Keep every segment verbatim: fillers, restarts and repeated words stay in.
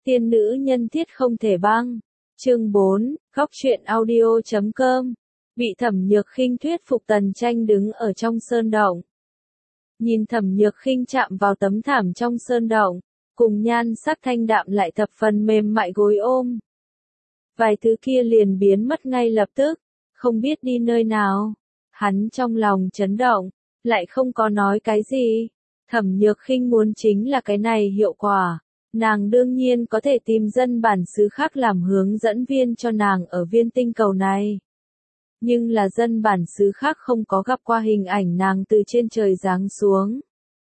Tiên nữ nhân thiết không thể băng. Chương bốn, góc truyện audio chấm com. Bị Thẩm Nhược Khinh thuyết phục, Tần Tranh đứng ở trong sơn động. Nhìn Thẩm Nhược Khinh chạm vào tấm thảm trong sơn động, cùng nhan sắc thanh đạm lại thập phần mềm mại gối ôm. Vài thứ kia liền biến mất ngay lập tức, không biết đi nơi nào. Hắn trong lòng chấn động, lại không có nói cái gì. Thẩm Nhược Khinh muốn chính là cái này hiệu quả. Nàng đương nhiên có thể tìm dân bản xứ khác làm hướng dẫn viên cho nàng ở viên tinh cầu này. Nhưng là dân bản xứ khác không có gặp qua hình ảnh nàng từ trên trời giáng xuống.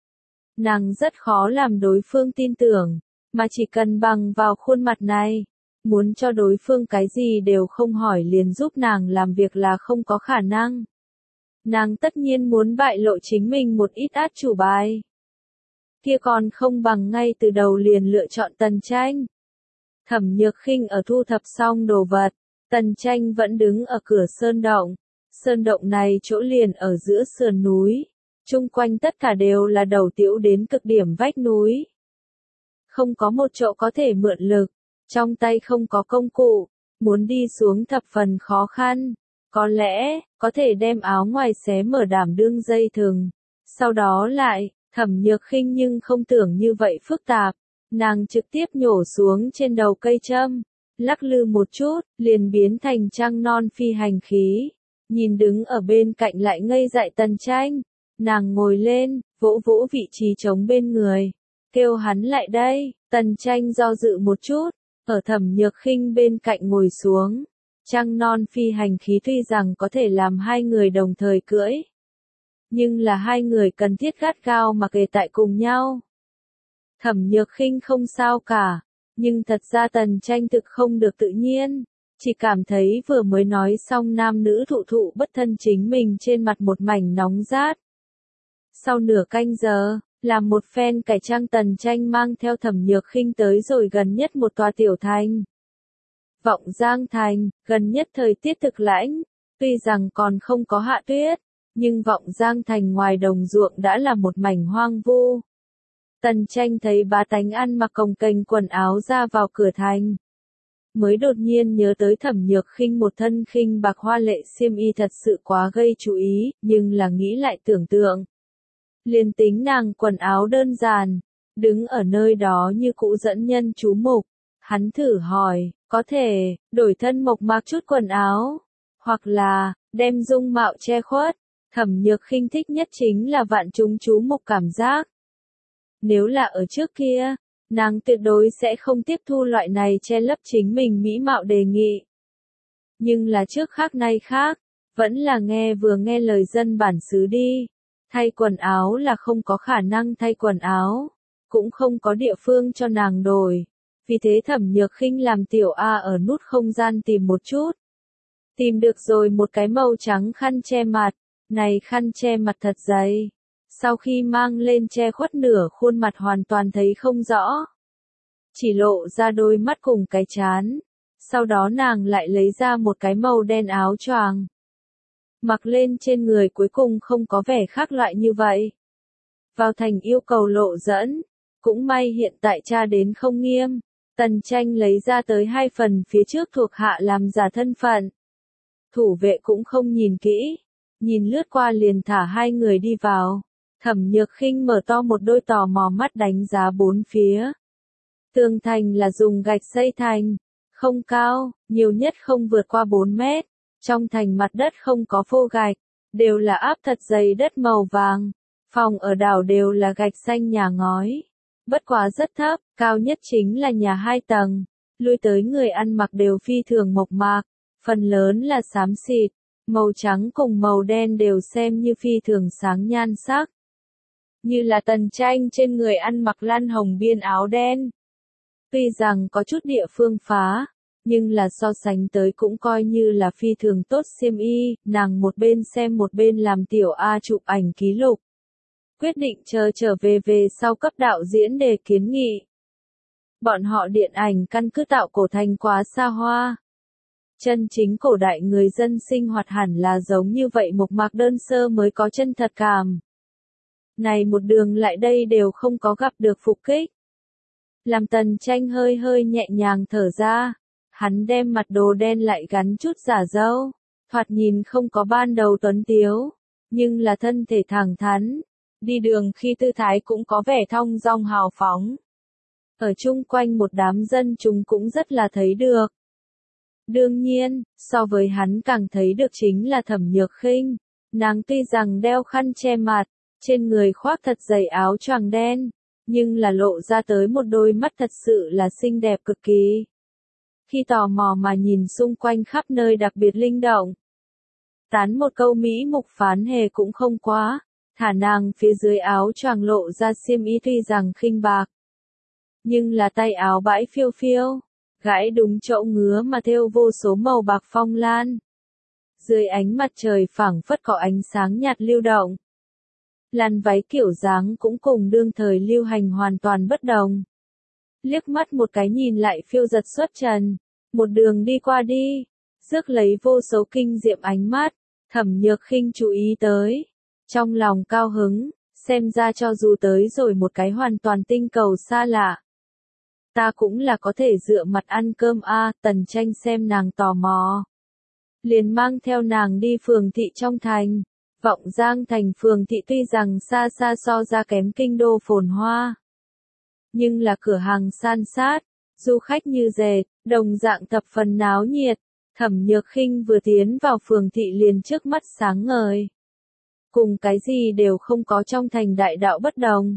Nàng rất khó làm đối phương tin tưởng, mà chỉ cần bằng vào khuôn mặt này, muốn cho đối phương cái gì đều không hỏi liền giúp nàng làm việc là không có khả năng. Nàng tất nhiên muốn bại lộ chính mình một ít át chủ bài. Kia còn không bằng ngay từ đầu liền lựa chọn Tần Tranh. Thẩm Nhược Khinh ở thu thập xong đồ vật, Tần Tranh vẫn đứng ở cửa sơn động. Sơn động này chỗ liền ở giữa sườn núi, chung quanh tất cả đều là đầu tiễu đến cực điểm vách núi. Không có một chỗ có thể mượn lực, trong tay không có công cụ, muốn đi xuống thập phần khó khăn. Có lẽ, có thể đem áo ngoài xé mở đảm đương dây thừng. Sau đó lại, Thẩm Nhược Khinh nhưng không tưởng như vậy phức tạp. Nàng trực tiếp nhổ xuống trên đầu cây châm, lắc lư một chút, liền biến thành trăng non phi hành khí. Nhìn đứng ở bên cạnh lại ngây dại Tần Tranh, nàng ngồi lên, vỗ vỗ vị trí trống bên người, kêu hắn lại đây. Tần Tranh do dự một chút, ở Thẩm Nhược Khinh bên cạnh ngồi xuống. Trăng non phi hành khí tuy rằng có thể làm hai người đồng thời cưỡi, nhưng là hai người cần thiết gắt gao mà kề tại cùng nhau. Thẩm Nhược Khinh không sao cả, nhưng thật ra Tần Tranh thực không được tự nhiên, chỉ cảm thấy vừa mới nói xong nam nữ thụ thụ bất thân chính mình trên mặt một mảnh nóng rát. Sau nửa canh giờ, làm một phen cải trang, Tần Tranh mang theo Thẩm Nhược Khinh tới rồi gần nhất một tòa tiểu thành. Vọng Giang Thành, gần nhất thời tiết thực lãnh, tuy rằng còn không có hạ tuyết, nhưng Vọng Giang Thành ngoài đồng ruộng đã là một mảnh hoang vu. Tần Tranh thấy bá tánh ăn mặc cồng kềnh quần áo ra vào cửa thành, mới đột nhiên nhớ tới Thẩm Nhược Khinh một thân khinh bạc hoa lệ xiêm y thật sự quá gây chú ý, nhưng là nghĩ lại tưởng tượng. Liền tính nàng quần áo đơn giản, đứng ở nơi đó như cũ dẫn nhân chú mục, hắn thử hỏi, có thể, đổi thân mộc mạc chút quần áo, hoặc là, đem dung mạo che khuất. Thẩm Nhược Khinh thích nhất chính là vạn chúng chú mục cảm giác. Nếu là ở trước kia, nàng tuyệt đối sẽ không tiếp thu loại này che lấp chính mình mỹ mạo đề nghị. Nhưng là trước khác nay khác, vẫn là nghe vừa nghe lời dân bản xứ đi. Thay quần áo là không có khả năng thay quần áo, cũng không có địa phương cho nàng đổi. Vì thế Thẩm Nhược Khinh làm tiểu A ở nút không gian tìm một chút. Tìm được rồi một cái màu trắng khăn che mặt, này khăn che mặt thật dày. Sau khi mang lên che khuất nửa khuôn mặt hoàn toàn thấy không rõ. Chỉ lộ ra đôi mắt cùng cái trán. Sau đó nàng lại lấy ra một cái màu đen áo choàng. Mặc lên trên người cuối cùng không có vẻ khác loại như vậy. Vào thành yêu cầu lộ dẫn. Cũng may hiện tại tra đến không nghiêm. Tần Tranh lấy ra tới hai phần phía trước thuộc hạ làm giả thân phận. Thủ vệ cũng không nhìn kỹ. Nhìn lướt qua liền thả hai người đi vào. Thẩm Nhược Khinh mở to một đôi tò mò mắt đánh giá bốn phía. Tường thành là dùng gạch xây thành, không cao, nhiều nhất không vượt qua bốn mét. Trong thành mặt đất không có phô gạch, đều là áp thật dày đất màu vàng. Phòng ở đảo đều là gạch xanh nhà ngói. Bất quá rất thấp, cao nhất chính là nhà hai tầng. Lui tới người ăn mặc đều phi thường mộc mạc, phần lớn là xám xịt, màu trắng cùng màu đen đều xem như phi thường sáng nhan sắc. Như là Tần Tranh trên người ăn mặc lan hồng biên áo đen. Tuy rằng có chút địa phương phá, nhưng là so sánh tới cũng coi như là phi thường tốt xiêm y, nàng một bên xem một bên làm tiểu A chụp ảnh ký lục. Quyết định chờ trở về về sau cấp đạo diễn đề kiến nghị. Bọn họ điện ảnh căn cứ tạo cổ thành quá xa hoa. Chân chính cổ đại người dân sinh hoạt hẳn là giống như vậy mộc mạc đơn sơ mới có chân thật cảm. Này một đường lại đây đều không có gặp được phục kích. Làm Tần Tranh hơi hơi nhẹ nhàng thở ra. Hắn đem mặt đồ đen lại gắn chút giả râu, thoạt nhìn không có ban đầu tuấn tiếu, nhưng là thân thể thẳng thắn, đi đường khi tư thái cũng có vẻ thong dong hào phóng. Ở chung quanh một đám dân chúng cũng rất là thấy được. Đương nhiên, so với hắn càng thấy được chính là Thẩm Nhược Khinh. Nàng tuy rằng đeo khăn che mặt, trên người khoác thật dày áo choàng đen, nhưng là lộ ra tới một đôi mắt thật sự là xinh đẹp cực kỳ. Khi tò mò mà nhìn xung quanh khắp nơi đặc biệt linh động. Tán một câu Mỹ mục phán hề cũng không quá, thả nàng phía dưới áo choàng lộ ra xiêm y tuy rằng khinh bạc. Nhưng là tay áo bãi phiêu phiêu, gãi đúng chỗ ngứa mà thêu vô số màu bạc phong lan. Dưới ánh mặt trời phảng phất có ánh sáng nhạt lưu động. Làn váy kiểu dáng cũng cùng đương thời lưu hành hoàn toàn bất đồng. Liếc mắt một cái nhìn lại phiêu giật xuất trần, một đường đi qua đi, rước lấy vô số kinh diệm ánh mắt, Thẩm Nhược Khinh chú ý tới. Trong lòng cao hứng, xem ra cho dù tới rồi một cái hoàn toàn tinh cầu xa lạ. Ta cũng là có thể dựa mặt ăn cơm a. Tần Tranh xem nàng tò mò. Liền mang theo nàng đi phường thị trong thành. Vọng Giang thành phường thị tuy rằng xa xa so ra kém kinh đô phồn hoa. Nhưng là cửa hàng san sát, du khách như dệt, đồng dạng thập phần náo nhiệt. Thẩm Nhược Khinh vừa tiến vào phường thị liền trước mắt sáng ngời. Cùng cái gì đều không có trong thành đại đạo bất đồng.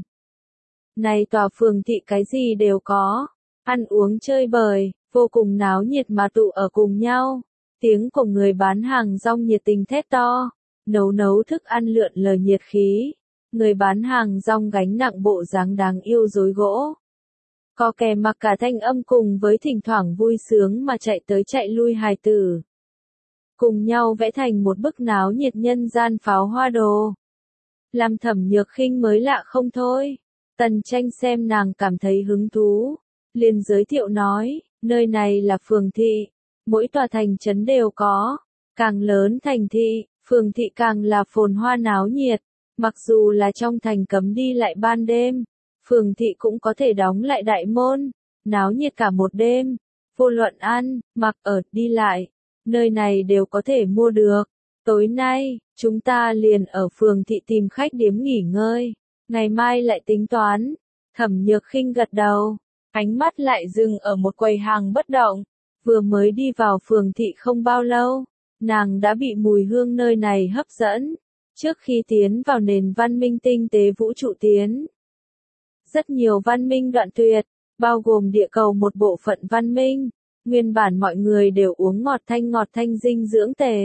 Này tòa phường thị cái gì đều có, ăn uống chơi bời, vô cùng náo nhiệt mà tụ ở cùng nhau. Tiếng của người bán hàng rong nhiệt tình thét to, nấu nấu thức ăn lượn lờ nhiệt khí. Người bán hàng rong gánh nặng bộ dáng đáng yêu dối gỗ. Có kè mặc cả thanh âm cùng với thỉnh thoảng vui sướng mà chạy tới chạy lui hài tử. Cùng nhau vẽ thành một bức náo nhiệt nhân gian pháo hoa đồ. Làm Thẩm Nhược Khinh mới lạ không thôi. Tần Tranh xem nàng cảm thấy hứng thú, liền giới thiệu nói, nơi này là phường thị, mỗi tòa thành trấn đều có, càng lớn thành thị, phường thị càng là phồn hoa náo nhiệt, mặc dù là trong thành cấm đi lại ban đêm, phường thị cũng có thể đóng lại đại môn, náo nhiệt cả một đêm, vô luận ăn, mặc ở, đi lại, nơi này đều có thể mua được. Tối nay, chúng ta liền ở phường thị tìm khách điếm nghỉ ngơi. Ngày mai lại tính toán. Thẩm Nhược Khinh gật đầu, ánh mắt lại dừng ở một quầy hàng bất động. Vừa mới đi vào phường thị không bao lâu, nàng đã bị mùi hương nơi này hấp dẫn. Trước khi tiến vào nền văn minh tinh tế vũ trụ tiến. Rất nhiều văn minh đoạn tuyệt, bao gồm địa cầu một bộ phận văn minh. Nguyên bản mọi người đều uống ngọt thanh ngọt thanh dinh dưỡng tề.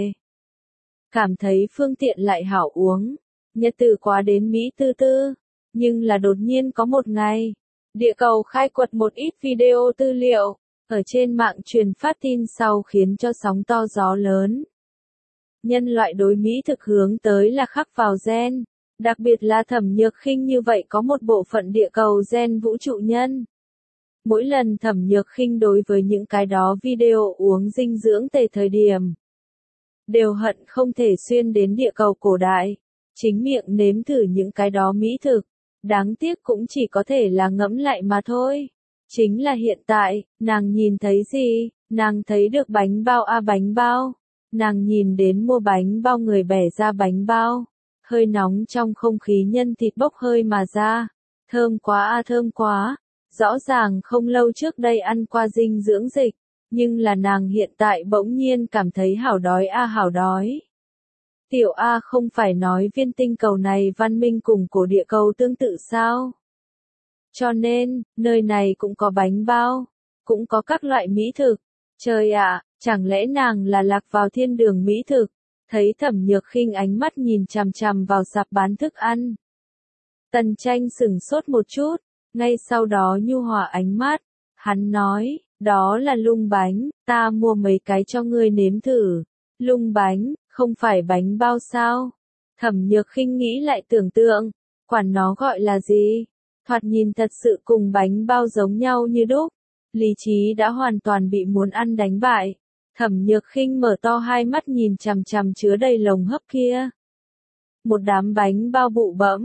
Cảm thấy phương tiện lại hảo uống. Nhật tử quá đến Mỹ tư tư, nhưng là đột nhiên có một ngày, địa cầu khai quật một ít video tư liệu, ở trên mạng truyền phát tin sau khiến cho sóng to gió lớn. Nhân loại đối Mỹ thực hướng tới là khắc vào gen, đặc biệt là Thẩm Nhược Khinh như vậy có một bộ phận địa cầu gen vũ trụ nhân. Mỗi lần Thẩm Nhược Khinh đối với những cái đó video uống dinh dưỡng tề thời điểm, đều hận không thể xuyên đến địa cầu cổ đại. Chính miệng nếm thử những cái đó mỹ thực, đáng tiếc cũng chỉ có thể là ngẫm lại mà thôi. Chính là hiện tại, nàng nhìn thấy gì? Nàng thấy được bánh bao a bánh bao. Nàng nhìn đến mua bánh bao người bẻ ra bánh bao. Hơi nóng trong không khí nhân thịt bốc hơi mà ra. Thơm quá a thơm quá. Rõ ràng không lâu trước đây ăn qua dinh dưỡng dịch, nhưng là nàng hiện tại bỗng nhiên cảm thấy hảo đói a hảo đói. Tiểu A không phải nói viên tinh cầu này văn minh cùng cổ địa cầu tương tự sao? Cho nên, nơi này cũng có bánh bao, cũng có các loại mỹ thực. Trời ạ, chẳng lẽ nàng là lạc vào thiên đường mỹ thực? Thấy Thẩm Nhược Khinh ánh mắt nhìn chằm chằm vào sạp bán thức ăn. Tần Tranh sửng sốt một chút, ngay sau đó nhu hòa ánh mắt. Hắn nói, đó là lung bánh, ta mua mấy cái cho ngươi nếm thử. Lung bánh, không phải bánh bao sao? Thẩm Nhược Khinh nghĩ lại tưởng tượng, quản nó gọi là gì? Thoạt nhìn thật sự cùng bánh bao giống nhau như đúc. Lý trí đã hoàn toàn bị muốn ăn đánh bại. Thẩm Nhược Khinh mở to hai mắt nhìn chằm chằm chứa đầy lồng hấp kia. Một đám bánh bao bụ bẫm,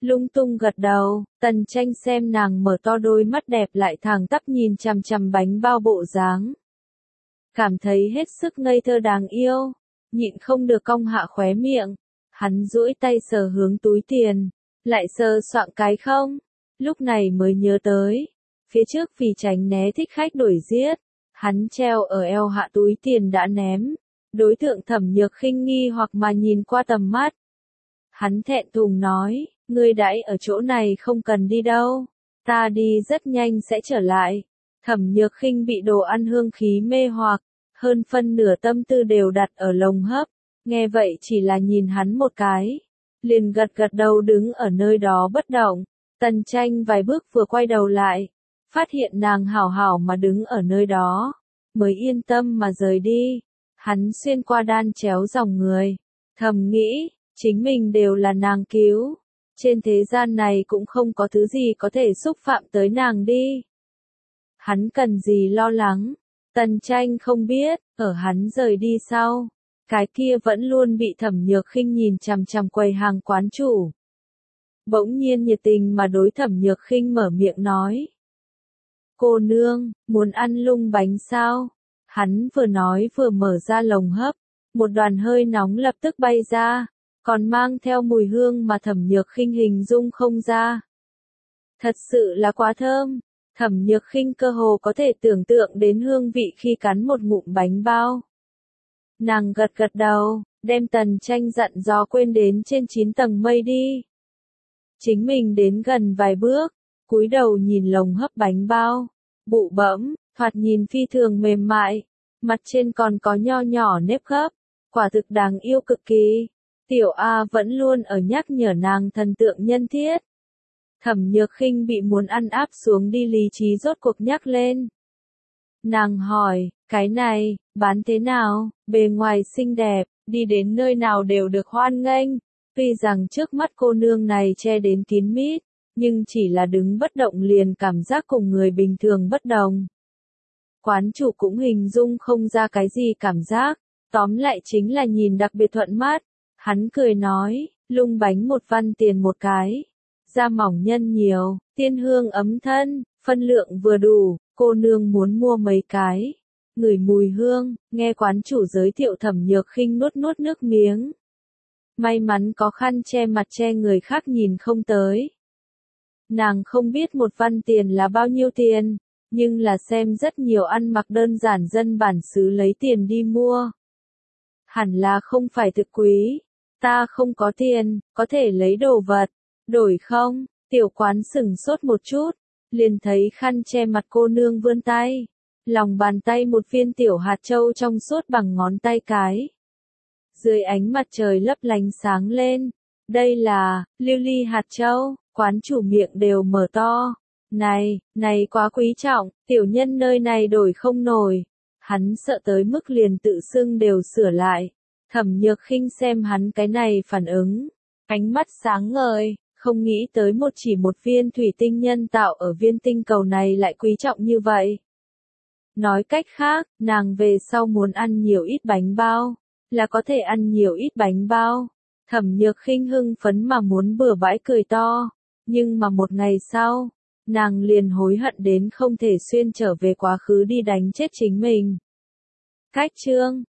lung tung gật đầu, Tần Tranh xem nàng mở to đôi mắt đẹp lại thẳng tắp nhìn chằm chằm bánh bao bộ dáng. Cảm thấy hết sức ngây thơ đáng yêu, nhịn không được cong hạ khóe miệng, hắn duỗi tay sờ hướng túi tiền, lại sờ soạng cái không, lúc này mới nhớ tới, phía trước vì tránh né thích khách đuổi giết, hắn treo ở eo hạ túi tiền đã ném, đối tượng Thẩm Nhược Khinh nghi hoặc mà nhìn qua tầm mắt. Hắn thẹn thùng nói, ngươi đãi ở chỗ này không cần đi đâu, ta đi rất nhanh sẽ trở lại. Thẩm Nhược Khinh bị đồ ăn hương khí mê hoặc, hơn phân nửa tâm tư đều đặt ở lồng hấp, nghe vậy chỉ là nhìn hắn một cái, liền gật gật đầu đứng ở nơi đó bất động. Tần Tranh vài bước vừa quay đầu lại, phát hiện nàng hảo hảo mà đứng ở nơi đó, mới yên tâm mà rời đi. Hắn xuyên qua đan chéo dòng người, thầm nghĩ, chính mình đều là nàng cứu, trên thế gian này cũng không có thứ gì có thể xúc phạm tới nàng đi. Hắn cần gì lo lắng, Tần Tranh không biết, ở hắn rời đi sau, cái kia vẫn luôn bị Thẩm Nhược Khinh nhìn chằm chằm quầy hàng quán chủ. Bỗng nhiên nhiệt tình mà đối Thẩm Nhược Khinh mở miệng nói. Cô nương, muốn ăn lung bánh sao? Hắn vừa nói vừa mở ra lồng hấp, một đoàn hơi nóng lập tức bay ra, còn mang theo mùi hương mà Thẩm Nhược Khinh hình dung không ra. Thật sự là quá thơm, Thẩm Nhược Khinh cơ hồ có thể tưởng tượng đến hương vị khi cắn một ngụm bánh bao. Nàng gật gật đầu, đem Tần Tranh dặn dò quên đến trên chín tầng mây đi. Chính mình đến gần vài bước, cúi đầu nhìn lồng hấp bánh bao, bụ bẫm, thoạt nhìn phi thường mềm mại, mặt trên còn có nho nhỏ nếp gấp, quả thực đáng yêu cực kỳ. Tiểu A vẫn luôn ở nhắc nhở nàng thần tượng nhân thiết. Thẩm Nhược Khinh bị muốn ăn áp xuống đi lý trí rốt cuộc nhắc lên. Nàng hỏi, cái này, bán thế nào, bề ngoài xinh đẹp, đi đến nơi nào đều được hoan nghênh. Tuy rằng trước mắt cô nương này che đến kín mít, nhưng chỉ là đứng bất động liền cảm giác cùng người bình thường bất đồng. Quán chủ cũng hình dung không ra cái gì cảm giác, tóm lại chính là nhìn đặc biệt thuận mắt. Hắn cười nói, lung bánh một văn tiền một cái, da mỏng nhân nhiều, tiên hương ấm thân, phân lượng vừa đủ, cô nương muốn mua mấy cái. Ngửi mùi hương, nghe quán chủ giới thiệu Thẩm Nhược Khinh nuốt nuốt nước miếng. May mắn có khăn che mặt che người khác nhìn không tới. Nàng không biết một văn tiền là bao nhiêu tiền, nhưng là xem rất nhiều ăn mặc đơn giản dân bản xứ lấy tiền đi mua. Hẳn là không phải thực quý, ta không có tiền, có thể lấy đồ vật, đổi không? Tiểu quán sửng sốt một chút, liền thấy khăn che mặt cô nương vươn tay, lòng bàn tay một viên tiểu hạt châu trong suốt bằng ngón tay cái. Dưới ánh mặt trời lấp lánh sáng lên, đây là, lưu ly hạt châu, quán chủ miệng đều mở to. Này, này quá quý trọng, tiểu nhân nơi này đổi không nổi. Hắn sợ tới mức liền tự xưng đều sửa lại. Thẩm Nhược Khinh xem hắn cái này phản ứng, ánh mắt sáng ngời, không nghĩ tới một chỉ một viên thủy tinh nhân tạo ở viên tinh cầu này lại quý trọng như vậy. Nói cách khác, nàng về sau muốn ăn nhiều ít bánh bao, là có thể ăn nhiều ít bánh bao. Thẩm Nhược Khinh hưng phấn mà muốn bừa bãi cười to, nhưng mà một ngày sau, nàng liền hối hận đến không thể xuyên trở về quá khứ đi đánh chết chính mình. Cách chương